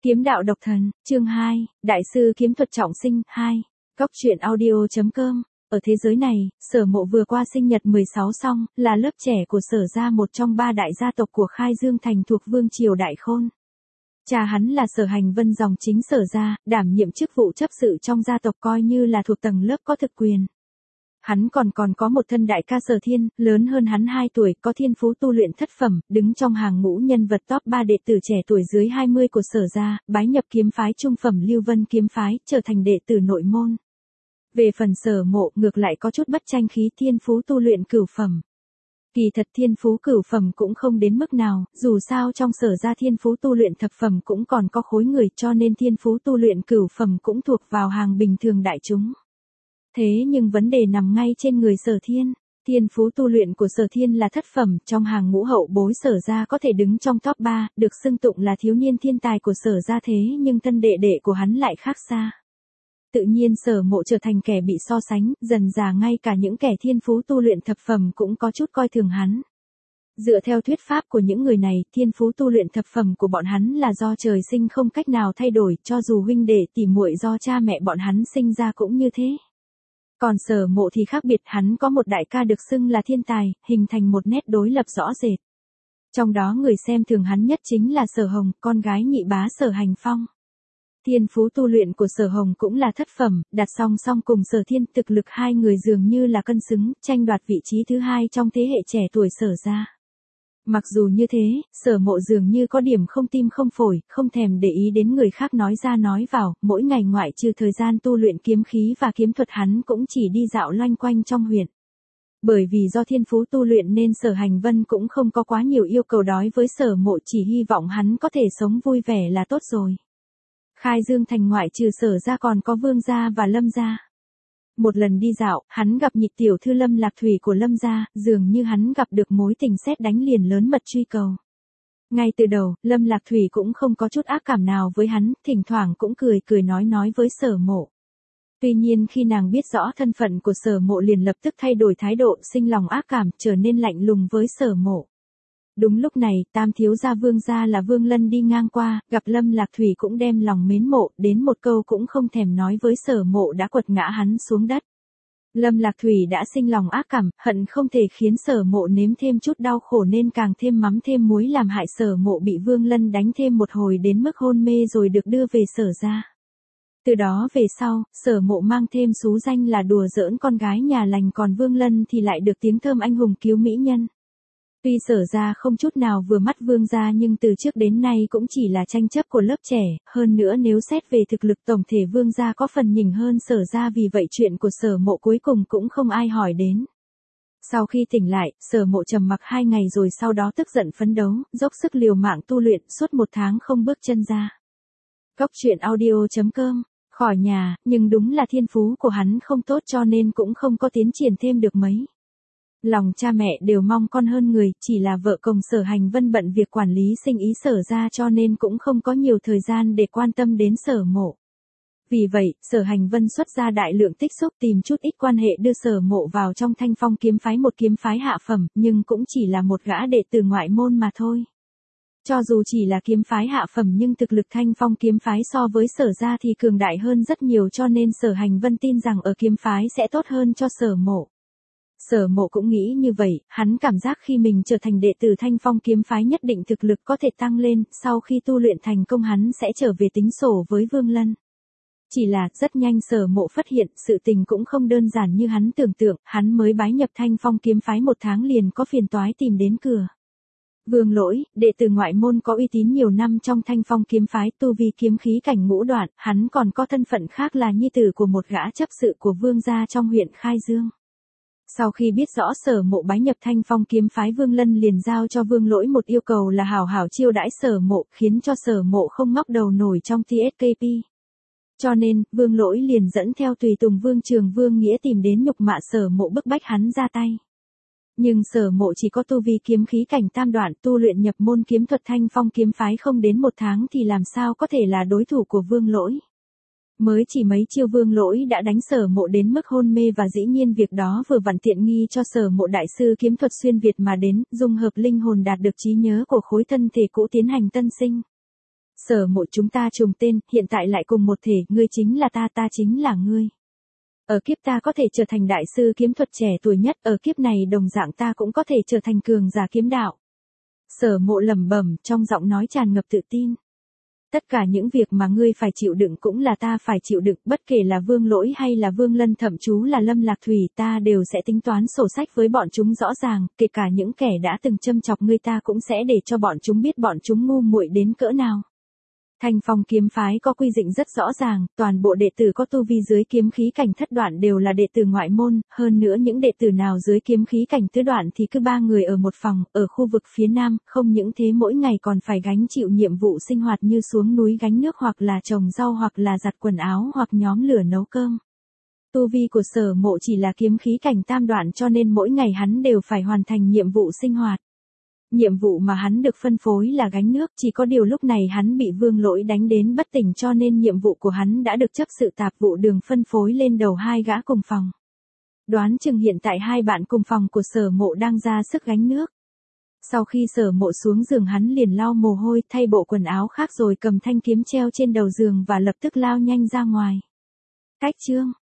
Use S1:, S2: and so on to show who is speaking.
S1: Kiếm đạo độc thần, chương 2, Đại sư kiếm thuật trọng sinh, 2. Góc truyện audio.com. Ở thế giới này, Sở Mộ vừa qua sinh nhật 16 xong, là lớp trẻ của Sở gia, một trong ba đại gia tộc của Khai Dương Thành thuộc Vương triều Đại Khôn. Cha hắn là Sở Hành Vân dòng chính Sở gia, đảm nhiệm chức vụ chấp sự trong gia tộc, coi như là thuộc tầng lớp có thực quyền. Hắn còn có một thân đại ca Sở Thiên, lớn hơn hắn 2 tuổi, có thiên phú tu luyện thất phẩm, đứng trong hàng ngũ nhân vật top 3 đệ tử trẻ tuổi dưới 20 của Sở gia, bái nhập kiếm phái trung phẩm Lưu Vân kiếm phái, trở thành đệ tử nội môn. Về phần Sở Mộ, ngược lại có chút bất tranh khí, thiên phú tu luyện cửu phẩm. Kỳ thật thiên phú cửu phẩm cũng không đến mức nào, dù sao trong Sở gia thiên phú tu luyện thập phẩm cũng còn có khối người, cho nên thiên phú tu luyện cửu phẩm cũng thuộc vào hàng bình thường đại chúng. Thế nhưng vấn đề nằm ngay trên người Sở Thiên. Thiên phú tu luyện của Sở Thiên là thất phẩm, trong hàng ngũ hậu bối Sở gia có thể đứng trong top 3, được xưng tụng là thiếu niên thiên tài của Sở gia, thế nhưng thân đệ đệ của hắn lại khác xa. Tự nhiên Sở Mộ trở thành kẻ bị so sánh, dần dà ngay cả những kẻ thiên phú tu luyện thập phẩm cũng có chút coi thường hắn. Dựa theo thuyết pháp của những người này, thiên phú tu luyện thập phẩm của bọn hắn là do trời sinh không cách nào thay đổi, cho dù huynh đệ tỉ muội do cha mẹ bọn hắn sinh ra cũng như thế. Còn Sở Mộ thì khác biệt, hắn có một đại ca được xưng là thiên tài, hình thành một nét đối lập rõ rệt. Trong đó người xem thường hắn nhất chính là Sở Hồng, con gái nhị bá Sở Hành Phong. Thiên phú tu luyện của Sở Hồng cũng là thất phẩm, đặt song song cùng Sở Thiên, thực lực hai người dường như là cân xứng, tranh đoạt vị trí thứ hai trong thế hệ trẻ tuổi Sở gia. Mặc dù như thế, Sở Mộ dường như có điểm không tim không phổi, không thèm để ý đến người khác nói ra nói vào, mỗi ngày ngoại trừ thời gian tu luyện kiếm khí và kiếm thuật, hắn cũng chỉ đi dạo loanh quanh trong huyện. Bởi vì do thiên phú tu luyện nên Sở Hành Vân cũng không có quá nhiều yêu cầu đối với Sở Mộ, chỉ hy vọng hắn có thể sống vui vẻ là tốt rồi. Khai Dương Thành ngoại trừ Sở gia còn có Vương gia và Lâm gia. Một lần đi dạo, hắn gặp nhị tiểu thư Lâm Lạc Thủy của Lâm gia, dường như hắn gặp được mối tình sét đánh liền lớn mật truy cầu. Ngay từ đầu, Lâm Lạc Thủy cũng không có chút ác cảm nào với hắn, thỉnh thoảng cũng cười nói với Sở Mộ. Tuy nhiên khi nàng biết rõ thân phận của Sở Mộ liền lập tức thay đổi thái độ, sinh lòng ác cảm, trở nên lạnh lùng với Sở Mộ. Đúng lúc này, tam thiếu gia Vương gia là Vương Lân đi ngang qua, gặp Lâm Lạc Thủy cũng đem lòng mến mộ, đến một câu cũng không thèm nói với Sở Mộ đã quật ngã hắn xuống đất. Lâm Lạc Thủy đã sinh lòng ác cảm, hận không thể khiến Sở Mộ nếm thêm chút đau khổ nên càng thêm mắm thêm muối làm hại Sở Mộ bị Vương Lân đánh thêm một hồi đến mức hôn mê rồi được đưa về Sở gia. Từ đó về sau, Sở Mộ mang thêm xú danh là đùa giỡn con gái nhà lành, còn Vương Lân thì lại được tiếng thơm anh hùng cứu mỹ nhân. Tuy Sở gia không chút nào vừa mắt Vương gia nhưng từ trước đến nay cũng chỉ là tranh chấp của lớp trẻ, hơn nữa nếu xét về thực lực tổng thể Vương gia có phần nhỉnh hơn Sở gia, vì vậy chuyện của Sở Mộ cuối cùng cũng không ai hỏi đến. Sau khi tỉnh lại, Sở Mộ trầm mặc 2 ngày rồi sau đó tức giận phấn đấu, dốc sức liều mạng tu luyện, suốt 1 tháng không bước chân ra. Góc truyện audio.com. Khỏi nhà, nhưng đúng là thiên phú của hắn không tốt cho nên cũng không có tiến triển thêm được mấy. Lòng cha mẹ đều mong con hơn người, chỉ là vợ chồng Sở Hành Vân bận việc quản lý sinh ý Sở gia cho nên cũng không có nhiều thời gian để quan tâm đến Sở Mộ. Vì vậy, Sở Hành Vân xuất ra đại lượng tích xúc tìm chút ít quan hệ đưa Sở Mộ vào trong Thanh Phong kiếm phái, một kiếm phái hạ phẩm, nhưng cũng chỉ là một gã đệ tử ngoại môn mà thôi. Cho dù chỉ là kiếm phái hạ phẩm nhưng thực lực Thanh Phong kiếm phái so với Sở gia thì cường đại hơn rất nhiều, cho nên Sở Hành Vân tin rằng ở kiếm phái sẽ tốt hơn cho Sở Mộ. Sở Mộ cũng nghĩ như vậy, hắn cảm giác khi mình trở thành đệ tử Thanh Phong kiếm phái nhất định thực lực có thể tăng lên, sau khi tu luyện thành công hắn sẽ trở về tính sổ với Vương Lân. Chỉ là, rất nhanh Sở Mộ phát hiện, sự tình cũng không đơn giản như hắn tưởng tượng, hắn mới bái nhập Thanh Phong kiếm phái 1 tháng liền có phiền toái tìm đến cửa. Vương Lỗi, đệ tử ngoại môn có uy tín nhiều năm trong Thanh Phong kiếm phái, tu vi kiếm khí cảnh ngũ đoạn, hắn còn có thân phận khác là nhi tử của một gã chấp sự của Vương gia trong huyện Khai Dương. Sau khi biết rõ Sở Mộ bái nhập Thanh Phong kiếm phái, Vương Lân liền giao cho Vương Lỗi một yêu cầu là hảo hảo chiêu đãi Sở Mộ, khiến cho Sở Mộ không ngóc đầu nổi trong TSKP. Cho nên, Vương Lỗi liền dẫn theo tùy tùng Vương Trường Vương Nghĩa tìm đến nhục mạ Sở Mộ, bức bách hắn ra tay. Nhưng Sở Mộ chỉ có tu vi kiếm khí cảnh tam đoạn, tu luyện nhập môn kiếm thuật Thanh Phong kiếm phái không đến 1 tháng thì làm sao có thể là đối thủ của Vương Lỗi. Mới chỉ mấy chiêu Vương Lỗi đã đánh Sở Mộ đến mức hôn mê, và dĩ nhiên việc đó vừa vặn tiện nghi cho Sở Mộ đại sư kiếm thuật xuyên Việt mà đến, dung hợp linh hồn đạt được trí nhớ của khối thân thể cũ tiến hành tân sinh. Sở Mộ chúng ta trùng tên, hiện tại lại cùng một thể, ngươi chính là ta, ta chính là ngươi. Ở kiếp ta có thể trở thành đại sư kiếm thuật trẻ tuổi nhất, ở kiếp này đồng dạng ta cũng có thể trở thành cường giả kiếm đạo. Sở Mộ lẩm bẩm, trong giọng nói tràn ngập tự tin. Tất cả những việc mà ngươi phải chịu đựng cũng là ta phải chịu đựng, bất kể là Vương Lỗi hay là Vương Lân, thậm chú là Lâm Lạc Thủy, ta đều sẽ tính toán sổ sách với bọn chúng rõ ràng, kể cả những kẻ đã từng châm chọc ngươi ta cũng sẽ để cho bọn chúng biết bọn chúng ngu muội đến cỡ nào. Thanh Phong kiếm phái có quy định rất rõ ràng, toàn bộ đệ tử có tu vi dưới kiếm khí cảnh thất đoạn đều là đệ tử ngoại môn, hơn nữa những đệ tử nào dưới kiếm khí cảnh tứ đoạn thì cứ 3 người ở một phòng, ở khu vực phía nam, không những thế mỗi ngày còn phải gánh chịu nhiệm vụ sinh hoạt như xuống núi gánh nước hoặc là trồng rau hoặc là giặt quần áo hoặc nhóm lửa nấu cơm. Tu vi của Sở Mộ chỉ là kiếm khí cảnh tam đoạn cho nên mỗi ngày hắn đều phải hoàn thành nhiệm vụ sinh hoạt. Nhiệm vụ mà hắn được phân phối là gánh nước, chỉ có điều lúc này hắn bị Vương Lỗi đánh đến bất tỉnh cho nên nhiệm vụ của hắn đã được chấp sự tạp vụ đường phân phối lên đầu 2 gã cùng phòng. Đoán chừng hiện tại 2 bạn cùng phòng của Sở Mộ đang ra sức gánh nước. Sau khi Sở Mộ xuống giường hắn liền lau mồ hôi, thay bộ quần áo khác rồi cầm thanh kiếm treo trên đầu giường và lập tức lao nhanh ra ngoài. Cách chương